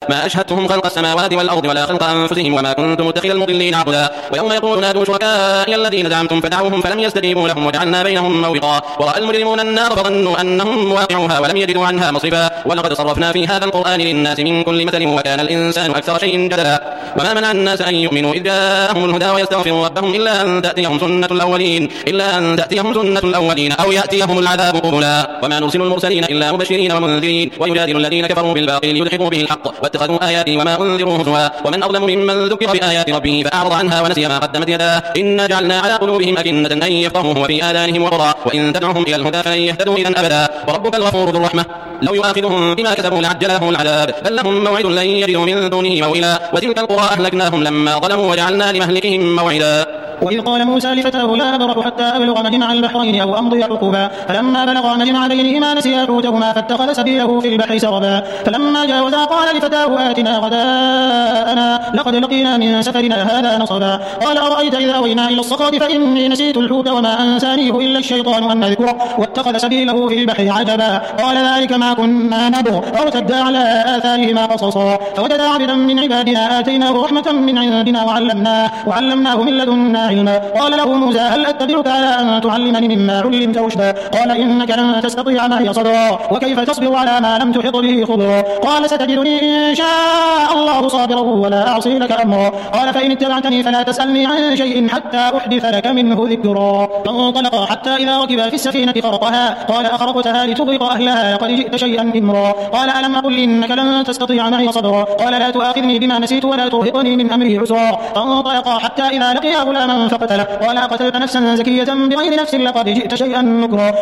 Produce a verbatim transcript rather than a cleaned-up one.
ما أشهدتهم خلق السماوات والأرض ولا خلق أنفسهم وما كنت متخذ المضلين عضدا ويوم يقول نادوا شركائي الذين زعمتم فدعوهم فلم يستجيبوا لهم وجعلنا بينهم موبقا ورأى المجرمون النار فظنوا أنهم مواقعوها ولم يجدوا عنها مصرفا ولقد صرفنا في هذا القرآن للناس من كل مثل وكان الإنسان أكثر شيء جدلا وما منع الناس أن يؤمنوا إذ جاءهم الهدى ويستغفروا ربهم إلا أن تأتيهم سنة الأولين إلا أن تأتيهم سنة الأولين أو يأتيهم العذاب قبلا وما نرسل المرسلين إلا مبشرين ومنذرين ويجادل الذين كفروا بالباطل ليدحضوا به الحق واتخذوا آياتي وما أنذروا هزوا ومن أظلم ممن ذكر بآيات ربه فأعرض عنها ونسي ما قدمت يداه إنا جعلنا على قلوبهم أكنة أن يفقهوه وفي آذانهم وقرا وإن تدعوهم إلى الهدى فلن يهتدوا إذا أبدا وربك الغفور ذو الرحمة لو يؤاخذهم بما كسبوا لعجل لهم العذاب بل لهم موعد لن يجدوا من دونه موئلا وتلك القرى أهلكناهم لما ظلموا وجعلنا لمهلكهم موعدا. وإذ قال موسى لفتاه لا أبرح حتى أبلغ مجمع البحرين أو أمضي حقبا فلما بلغا مجمع بينهما نسيا حوتهما فاتخذ سبيله في البحر سربا فلما جاوزا قال لفتاه آتنا غداءنا لقد لقينا من سفرنا هذا نصبا قال أرأيت إذا أوينا إلى الصخرة فإني نسيت الحوت وما أنسانيه إلا الشيطان أن أذكره واتخذ سبيله في البحر عجبا قال ذلك ما كنا نبغ فارتدا على آثارهما قصصا فوجدا عبدا من عبادنا آتيناه رحمة من عندنا وعلمناه وعلمناه من لدنا قال له موسى هل أتبعك على أن تعلمني مما علمت رشدا قال إنك لن تستطيع معي صبرا وكيف تصبر على ما لم تحط به خبرا قال ستجدني إن شاء الله صابرا ولا أعصي لك أمرا قال فإن اتبعتني فلا تسألني عن شيء حتى أحدث لك منه ذكرا فانطلقا حتى إذا ركبا في السفينة خرقها قال أخرقتها لتغرق أهلها قد جئت شيئا إمرا قال ألم أقل إنك لن تستطيع معي صبرا قال لا تؤاخذني بما نسيت ولا ترهقني من أمري عسرا فانطلقا حتى إذا لقيا غلاما فقتله قال قتلت نفسا زكية بغير نفس لقد جئت شيئا نكرا